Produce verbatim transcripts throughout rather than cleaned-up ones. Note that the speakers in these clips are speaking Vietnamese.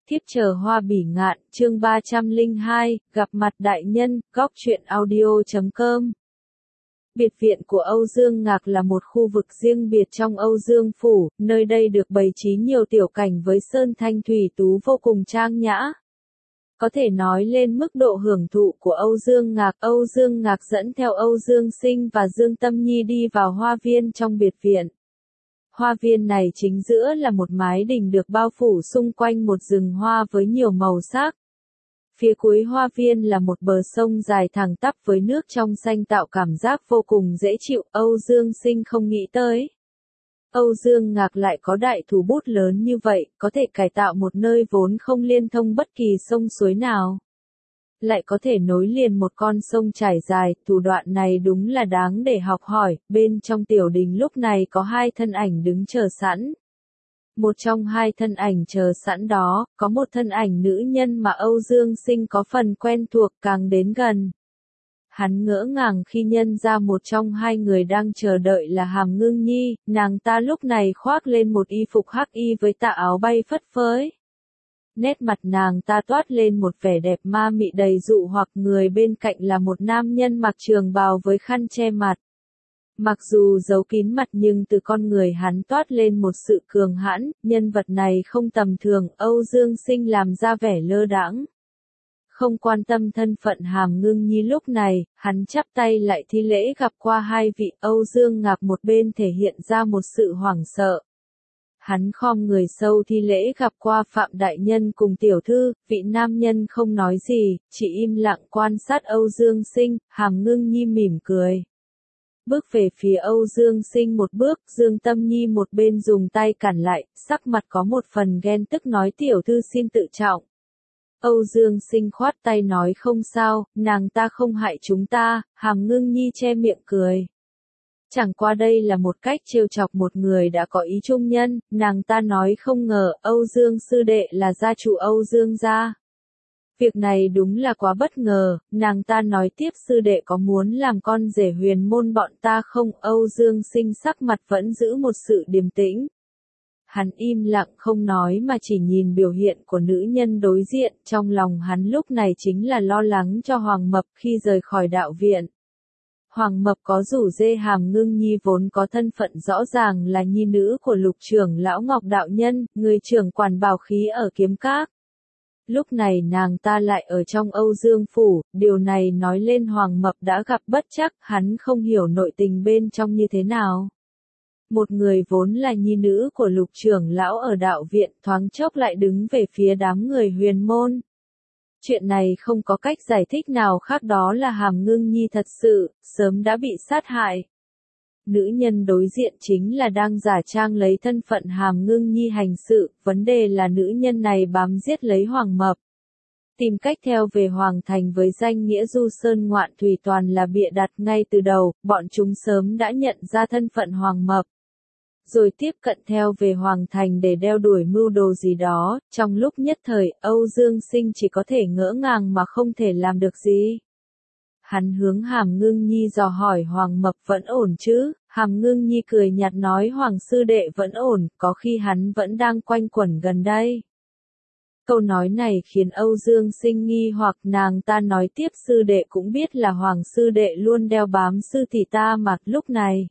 Thiếp chờ hoa bỉ ngạn, chương ba trăm lẻ hai, gặp mặt đại nhân, góc truyện audio chấm com. Biệt viện của Âu Dương Ngạc là một khu vực riêng biệt trong Âu Dương Phủ, nơi đây được bày trí nhiều tiểu cảnh với sơn thanh thủy tú vô cùng trang nhã. Có thể nói lên mức độ hưởng thụ của Âu Dương Ngạc, Âu Dương Ngạc dẫn theo Âu Dương Sinh và Dương Tâm Nhi đi vào hoa viên trong biệt viện. Hoa viên này chính giữa là một mái đình được bao phủ xung quanh một rừng hoa với nhiều màu sắc. Phía cuối hoa viên là một bờ sông dài thẳng tắp với nước trong xanh tạo cảm giác vô cùng dễ chịu. Âu Dương Sinh không nghĩ tới. Âu Dương Ngạc lại có đại thú bút lớn như vậy, có thể cải tạo một nơi vốn không liên thông bất kỳ sông suối nào. Lại có thể nối liền một con sông trải dài, thủ đoạn này đúng là đáng để học hỏi. Bên trong tiểu đình lúc này có hai thân ảnh đứng chờ sẵn. Một trong hai thân ảnh chờ sẵn đó, có một thân ảnh nữ nhân mà Âu Dương Sinh có phần quen thuộc, càng đến gần. Hắn ngỡ ngàng khi nhận ra một trong hai người đang chờ đợi là Hàm Ngưng Nhi, nàng ta lúc này khoác lên một y phục hắc y với tà áo bay phất phới. Nét mặt nàng ta toát lên một vẻ đẹp ma mị đầy dụ hoặc, người bên cạnh là một nam nhân mặc trường bào với khăn che mặt. Mặc dù giấu kín mặt nhưng từ con người hắn toát lên một sự cường hãn, nhân vật này không tầm thường. Âu Dương Sinh làm ra vẻ lơ đãng, không quan tâm thân phận Hàm Ngưng Nhi lúc này, hắn chắp tay lại thi lễ gặp qua hai vị. Âu Dương Ngạc một bên thể hiện ra một sự hoảng sợ. Hắn khom người sâu thi lễ gặp qua Phạm đại nhân cùng tiểu thư. Vị nam nhân không nói gì, chỉ im lặng quan sát Âu Dương Sinh. Hàm Ngưng Nhi mỉm cười, bước về phía Âu Dương Sinh một bước. Dương Tâm Nhi một bên dùng tay cản lại, sắc mặt có một phần ghen tức nói tiểu thư xin tự trọng. Âu Dương Sinh khoát tay nói không sao, nàng ta không hại chúng ta. Hàm Ngưng Nhi che miệng cười. Chẳng qua đây là một cách trêu chọc một người đã có ý trung nhân. Nàng ta nói không ngờ Âu Dương sư đệ là gia chủ Âu Dương gia. Việc này đúng là quá bất ngờ. Nàng ta nói tiếp sư đệ có muốn làm con rể huyền môn bọn ta không? Âu Dương Sinh sắc mặt vẫn giữ một sự điềm tĩnh. Hắn im lặng không nói mà chỉ nhìn biểu hiện của nữ nhân đối diện. Trong lòng hắn lúc này chính là lo lắng cho Hoàng Mập khi rời khỏi đạo viện. Hoàng Mập có rủ dê Hàm Ngưng Nhi vốn có thân phận rõ ràng là nhi nữ của Lục trưởng lão Ngọc đạo nhân, người trưởng quản bảo khí ở Kiếm Các. Lúc này nàng ta lại ở trong Âu Dương Phủ, điều này nói lên Hoàng Mập đã gặp bất trắc, hắn không hiểu nội tình bên trong như thế nào. Một người vốn là nhi nữ của Lục trưởng lão ở đạo viện thoáng chốc lại đứng về phía đám người huyền môn. Chuyện này không có cách giải thích nào khác đó là Hàm Ngưng Nhi thật sự, sớm đã bị sát hại. Nữ nhân đối diện chính là đang giả trang lấy thân phận Hàm Ngưng Nhi hành sự, vấn đề là nữ nhân này bám giết lấy Hoàng Mập. Tìm cách theo về Hoàng Thành với danh nghĩa du sơn ngoạn thủy toàn là bịa đặt ngay từ đầu, bọn chúng sớm đã nhận ra thân phận Hoàng Mập. Rồi tiếp cận theo về Hoàng Thành để đeo đuổi mưu đồ gì đó. Trong lúc nhất thời, Âu Dương Sinh chỉ có thể ngỡ ngàng mà không thể làm được gì. Hắn hướng Hàm Ngưng Nhi dò hỏi Hoàng Mập vẫn ổn chứ? Hàm Ngưng Nhi cười nhạt nói Hoàng sư đệ vẫn ổn, có khi hắn vẫn đang quanh quẩn gần đây. Câu nói này khiến Âu Dương Sinh nghi hoặc, nàng ta nói tiếp sư đệ cũng biết là Hoàng sư đệ luôn đeo bám sư tỷ ta mà. Lúc này,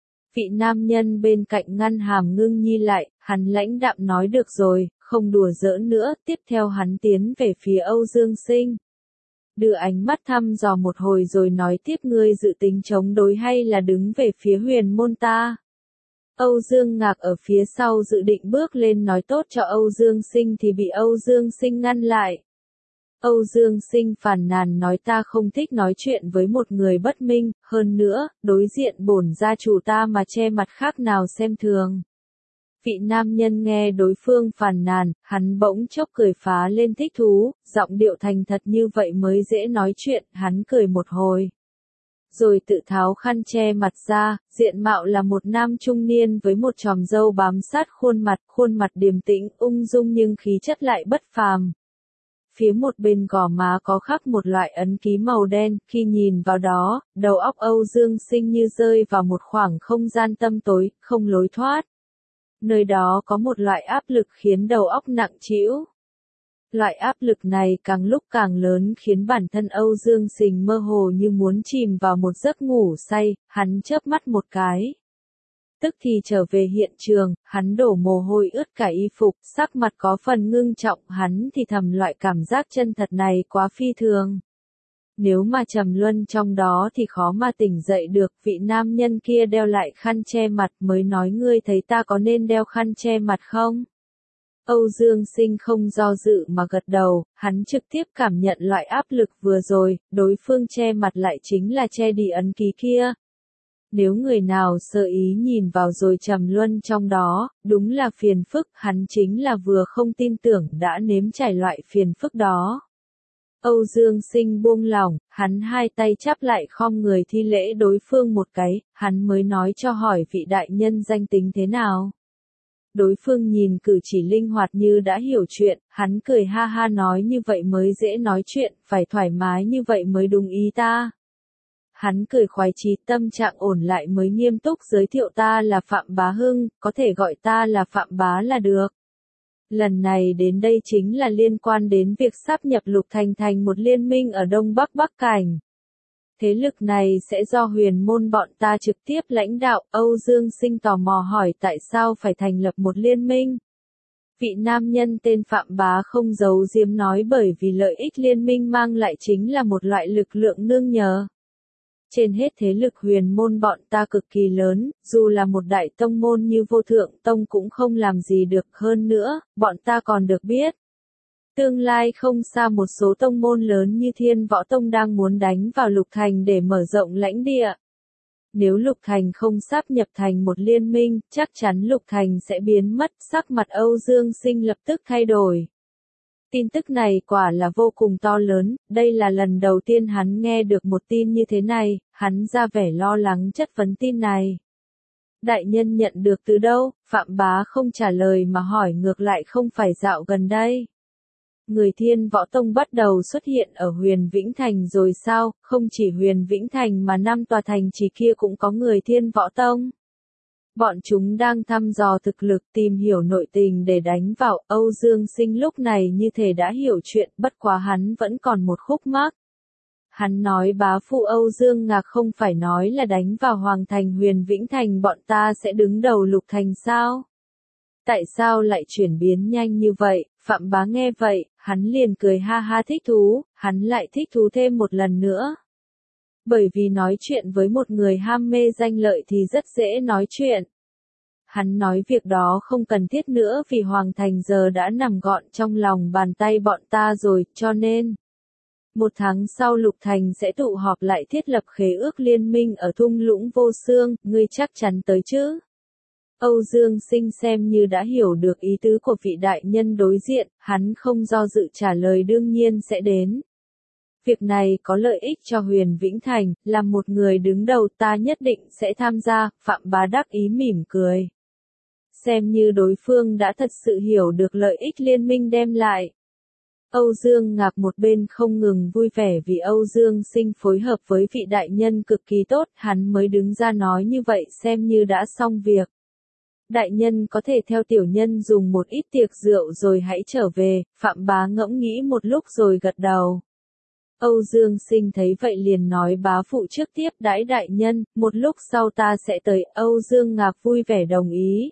vị nam nhân bên cạnh ngăn Hàm Ngưng Nhi lại, hắn lãnh đạm nói được rồi, không đùa giỡn nữa. Tiếp theo hắn tiến về phía Âu Dương Sinh, đưa ánh mắt thăm dò một hồi rồi nói tiếp ngươi dự tính chống đối hay là đứng về phía huyền môn ta? Âu Dương Ngạc ở phía sau dự định bước lên nói tốt cho Âu Dương Sinh thì bị Âu Dương Sinh ngăn lại. Âu Dương Sinh phàn nàn nói ta không thích nói chuyện với một người bất minh, hơn nữa, đối diện bổn gia chủ ta mà che mặt khác nào xem thường. Vị nam nhân nghe đối phương phàn nàn, hắn bỗng chốc cười phá lên thích thú, giọng điệu thành thật như vậy mới dễ nói chuyện. Hắn cười một hồi, rồi tự tháo khăn che mặt ra, diện mạo là một nam trung niên với một chòm râu bám sát khuôn mặt, khuôn mặt điềm tĩnh, ung dung nhưng khí chất lại bất phàm. Phía một bên gò má có khắc một loại ấn ký màu đen, khi nhìn vào đó, đầu óc Âu Dương Sinh như rơi vào một khoảng không gian tăm tối, không lối thoát. Nơi đó có một loại áp lực khiến đầu óc nặng trĩu. loại áp lực này càng lúc càng lớn khiến bản thân Âu Dương Sình mơ hồ như muốn chìm vào một giấc ngủ say, hắn chớp mắt một cái. Tức thì trở về hiện trường, hắn đổ mồ hôi ướt cả y phục, sắc mặt có phần ngưng trọng, hắn thì thầm loại cảm giác chân thật này quá phi thường. Nếu mà trầm luân trong đó thì khó mà tỉnh dậy được, vị nam nhân kia đeo lại khăn che mặt mới nói ngươi thấy ta có nên đeo khăn che mặt không? Âu Dương Sinh không do dự mà gật đầu, hắn trực tiếp cảm nhận loại áp lực vừa rồi, đối phương che mặt lại chính là che đi ấn ký kia. Nếu người nào sơ ý nhìn vào rồi trầm luân trong đó, đúng là phiền phức, hắn chính là vừa không tin tưởng đã nếm trải loại phiền phức đó. Âu Dương Sinh buông lỏng, hắn hai tay chắp lại khom người thi lễ đối phương một cái, hắn mới nói cho hỏi vị đại nhân danh tính thế nào. Đối phương nhìn cử chỉ linh hoạt như đã hiểu chuyện, hắn cười ha ha nói như vậy mới dễ nói chuyện, phải thoải mái như vậy mới đúng ý ta. Hắn cười khoái chí, tâm trạng ổn lại mới nghiêm túc giới thiệu ta là Phạm Bá Hưng, có thể gọi ta là Phạm Bá là được. Lần này đến đây chính là liên quan đến việc sáp nhập Lục Thành thành một liên minh ở Đông Bắc Bắc Cảnh. Thế lực này sẽ do Huyền Môn bọn ta trực tiếp lãnh đạo. Âu Dương Sinh tò mò hỏi tại sao phải thành lập một liên minh. Vị nam nhân tên Phạm Bá không giấu giếm nói bởi vì lợi ích liên minh mang lại chính là một loại lực lượng nương nhờ. Trên hết thế lực Huyền Môn bọn ta cực kỳ lớn, dù là một đại tông môn như Vô Thượng Tông cũng không làm gì được, hơn nữa, bọn ta còn được biết. Tương lai không xa một số tông môn lớn như Thiên Võ Tông đang muốn đánh vào Lục Thành để mở rộng lãnh địa. Nếu Lục Thành không sáp nhập thành một liên minh, chắc chắn Lục Thành sẽ biến mất, sắc mặt Âu Dương Sinh lập tức thay đổi. Tin tức này quả là vô cùng to lớn, đây là lần đầu tiên hắn nghe được một tin như thế này, hắn ra vẻ lo lắng chất vấn tin này. Đại nhân nhận được từ đâu? Phạm Bá không trả lời mà hỏi ngược lại không phải dạo gần đây. Người Thiên Võ Tông bắt đầu xuất hiện ở Huyền Vĩnh Thành rồi sao? Không chỉ Huyền Vĩnh Thành mà năm tòa thành trì kia cũng có người Thiên Võ Tông. Bọn chúng đang thăm dò thực lực tìm hiểu nội tình để đánh vào. Âu Dương Sinh lúc này như thể đã hiểu chuyện, bất quá hắn vẫn còn một khúc mắc. Hắn nói bá phụ Âu Dương Ngạc không phải nói là đánh vào Hoàng Thành Huyền Vĩnh Thành bọn ta sẽ đứng đầu Lục Thành sao? Tại sao lại chuyển biến nhanh như vậy? Phạm Bá nghe vậy, hắn liền cười ha ha thích thú, hắn lại thích thú thêm một lần nữa. Bởi vì nói chuyện với một người ham mê danh lợi thì rất dễ nói chuyện. Hắn nói việc đó không cần thiết nữa vì Hoàng Thành giờ đã nằm gọn trong lòng bàn tay bọn ta rồi, cho nên một tháng sau Lục Thành sẽ tụ họp lại thiết lập khế ước liên minh ở thung lũng Vô Xương, ngươi chắc chắn tới chứ? Âu Dương Sinh xem như đã hiểu được ý tứ của vị đại nhân đối diện, hắn không do dự trả lời đương nhiên sẽ đến. Việc này có lợi ích cho Huyền Vĩnh Thành, là một người đứng đầu ta nhất định sẽ tham gia, Phạm Bá đắc ý mỉm cười. Xem như đối phương đã thật sự hiểu được lợi ích liên minh đem lại. Âu Dương Ngạc một bên không ngừng vui vẻ vì Âu Dương Sinh phối hợp với vị đại nhân cực kỳ tốt, hắn mới đứng ra nói như vậy xem như đã xong việc. Đại nhân có thể theo tiểu nhân dùng một ít tiệc rượu rồi hãy trở về, Phạm Bá ngẫm nghĩ một lúc rồi gật đầu. Âu Dương Sinh thấy vậy liền nói bá phụ trước tiếp đãi đại nhân, một lúc sau ta sẽ tới. Âu Dương Ngạc vui vẻ đồng ý.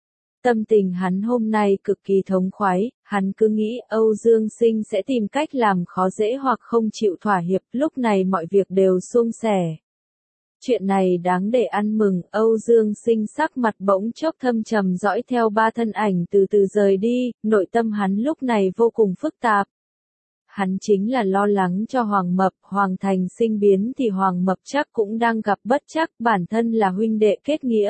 Tâm tình hắn hôm nay cực kỳ thống khoái, hắn cứ nghĩ Âu Dương Sinh sẽ tìm cách làm khó dễ hoặc không chịu thỏa hiệp, lúc này mọi việc đều suôn sẻ. Chuyện này đáng để ăn mừng, Âu Dương Sinh sắc mặt bỗng chốc thâm trầm dõi theo ba thân ảnh từ từ rời đi, nội tâm hắn lúc này vô cùng phức tạp. Hắn chính là lo lắng cho Hoàng Mập, Hoàng Thành sinh biến thì Hoàng Mập chắc cũng đang gặp bất trắc, bản thân là huynh đệ kết nghĩa.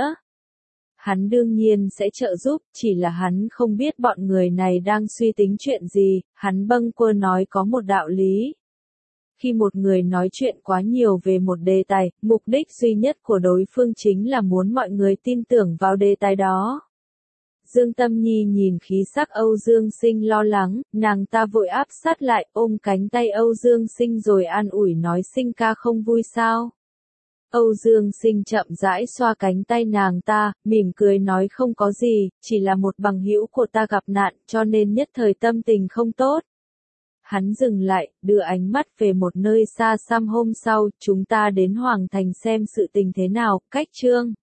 Hắn đương nhiên sẽ trợ giúp, chỉ là hắn không biết bọn người này đang suy tính chuyện gì, hắn bâng quơ nói có một đạo lý. Khi một người nói chuyện quá nhiều về một đề tài, mục đích duy nhất của đối phương chính là muốn mọi người tin tưởng vào đề tài đó. Dương Tâm Nhi nhìn khí sắc Âu Dương Sinh lo lắng, nàng ta vội áp sát lại ôm cánh tay Âu Dương Sinh rồi an ủi nói Sinh ca không vui sao. Âu Dương Sinh chậm rãi xoa cánh tay nàng ta, mỉm cười nói không có gì, chỉ là một bằng hữu của ta gặp nạn cho nên nhất thời tâm tình không tốt. Hắn dừng lại, đưa ánh mắt về một nơi xa xăm. Hôm sau, chúng ta đến Hoàng Thành xem sự tình thế nào. Cách chương